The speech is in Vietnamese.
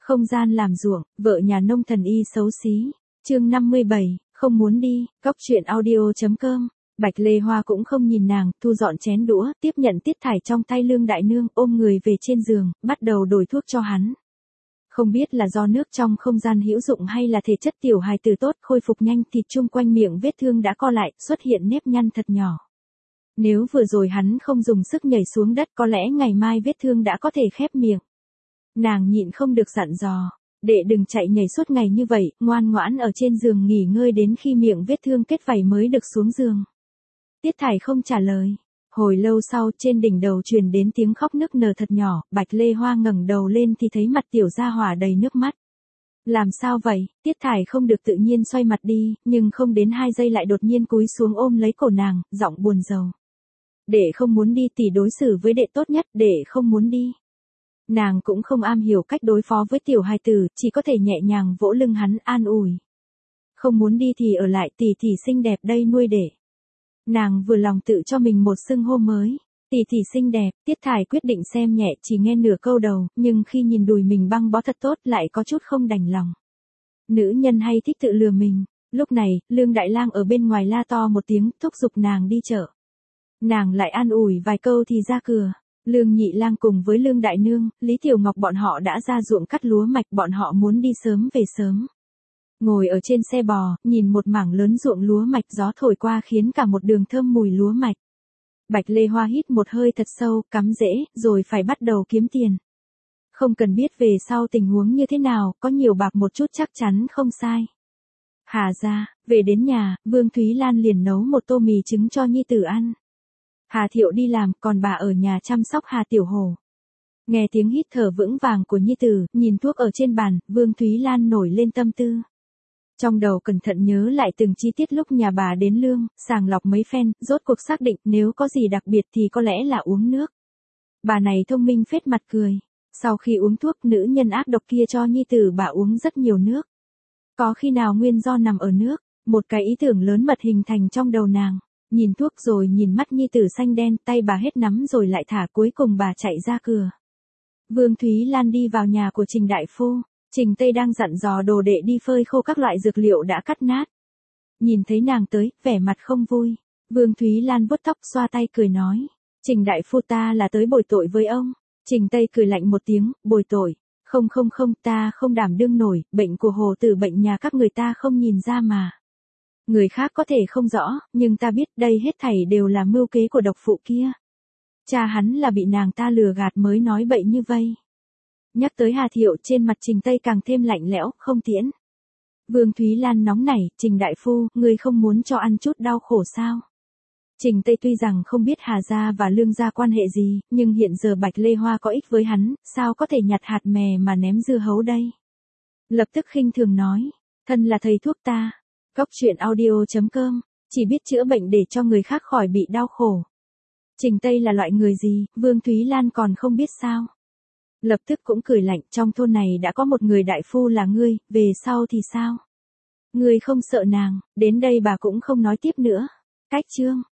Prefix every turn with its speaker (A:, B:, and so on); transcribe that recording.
A: Không gian làm ruộng, vợ nhà nông thần y xấu xí. Chương 57, không muốn đi, Cóc truyện audio.com. Bạch Lê Hoa cũng không nhìn nàng, thu dọn chén đũa, tiếp nhận tiết thải trong tay Lương Đại Nương, ôm người về trên giường, bắt đầu đổi thuốc cho hắn. Không biết là do nước trong không gian hữu dụng hay là thể chất tiểu hài tử tốt, khôi phục nhanh, thịt chung quanh miệng vết thương đã co lại, xuất hiện nếp nhăn thật nhỏ. Nếu vừa rồi hắn không dùng sức nhảy xuống đất, có lẽ ngày mai vết thương đã có thể khép miệng. Nàng nhịn không được dặn dò, đệ đừng chạy nhảy suốt ngày như vậy, ngoan ngoãn ở trên giường nghỉ ngơi đến khi miệng vết thương kết vảy mới được xuống giường. Tiết Thải không trả lời. Hồi lâu sau, trên đỉnh đầu truyền đến tiếng khóc nức nở thật nhỏ, Bạch Lê Hoa ngẩng đầu lên thì thấy mặt tiểu gia hỏa đầy nước mắt. Làm sao vậy? Tiết Thải không được tự nhiên xoay mặt đi, nhưng không đến 2 giây lại đột nhiên cúi xuống ôm lấy cổ nàng, giọng buồn rầu. Đệ không muốn đi, tỷ đối xử với đệ tốt nhất, đệ không muốn đi. Nàng cũng không am hiểu cách đối phó với tiểu hài tử, chỉ có thể nhẹ nhàng vỗ lưng hắn an ủi. Không muốn đi thì ở lại, tỷ xinh đẹp đây nuôi đệ. Nàng vừa lòng tự cho mình một xưng hô mới. Tỷ xinh đẹp, Tiết Thải quyết định xem nhẹ, chỉ nghe nửa câu đầu, nhưng khi nhìn đùi mình băng bó thật tốt lại có chút không đành lòng. Nữ nhân hay thích tự lừa mình. Lúc này, Lương Đại Lang ở bên ngoài la to một tiếng, thúc giục nàng đi chợ. Nàng lại an ủi vài câu thì ra cửa. Lương Nhị Lang cùng với Lương Đại Nương, Lý Tiểu Ngọc bọn họ đã ra ruộng cắt lúa mạch, bọn họ muốn đi sớm về sớm. Ngồi ở trên xe bò, nhìn một mảng lớn ruộng lúa mạch, gió thổi qua khiến cả một đường thơm mùi lúa mạch. Bạch Lê Hoa hít một hơi thật sâu, cắm rễ, rồi phải bắt đầu kiếm tiền. Không cần biết về sau tình huống như thế nào, có nhiều bạc một chút chắc chắn không sai. Hà ra, về đến nhà, Vương Thúy Lan liền nấu một tô mì trứng cho nhi tử ăn. Hà Thiệu đi làm, còn bà ở nhà chăm sóc Hà Tiểu Hổ. Nghe tiếng hít thở vững vàng của nhi tử, nhìn thuốc ở trên bàn, Vương Thúy Lan nổi lên tâm tư. Trong đầu cẩn thận nhớ lại từng chi tiết lúc nhà bà đến Lương, sàng lọc mấy phen, rốt cuộc xác định nếu có gì đặc biệt thì có lẽ là uống nước. Bà này thông minh phết mặt cười. Sau khi uống thuốc, nữ nhân ác độc kia cho nhi tử bà uống rất nhiều nước. Có khi nào nguyên do nằm ở nước, một cái ý tưởng lớn mật hình thành trong đầu nàng. Nhìn thuốc rồi nhìn mắt nhi tử xanh đen, tay bà hết nắm rồi lại thả, cuối cùng bà chạy ra cửa. Vương Thúy Lan đi vào nhà của Trình đại phu. Trình Tây đang dặn dò đồ đệ đi phơi khô các loại dược liệu đã cắt nát. Nhìn thấy nàng tới, vẻ mặt không vui. Vương Thúy Lan vuốt tóc xoa tay cười nói. Trình đại phu, ta là tới bồi tội với ông. Trình Tây cười lạnh một tiếng, bồi tội. Không, ta không đảm đương nổi, bệnh của Hồ Tử bệnh nhà các người ta không nhìn ra mà. Người khác có thể không rõ, nhưng ta biết đây hết thảy đều là mưu kế của độc phụ kia. Cha hắn là bị nàng ta lừa gạt mới nói bậy như vây. Nhắc tới Hà Thiệu, trên mặt Trình Tây càng thêm lạnh lẽo, không tiễn. Vương Thúy Lan nóng nảy, Trình đại phu, ngươi không muốn cho ăn chút đau khổ sao? Trình Tây tuy rằng không biết Hà gia và Lương gia quan hệ gì, nhưng hiện giờ Bạch Lê Hoa có ích với hắn, sao có thể nhặt hạt mè mà ném dưa hấu đây? Lập tức khinh thường nói, thân là thầy thuốc ta. Cóc truyện audio.com, chỉ biết chữa bệnh để cho người khác khỏi bị đau khổ. Trình Tây là loại người gì, Vương Thúy Lan còn không biết sao? Lập tức cũng cười lạnh, trong thôn này đã có một người đại phu là ngươi, về sau thì sao? Ngươi không sợ nàng, đến đây bà cũng không nói tiếp nữa. Cách chương.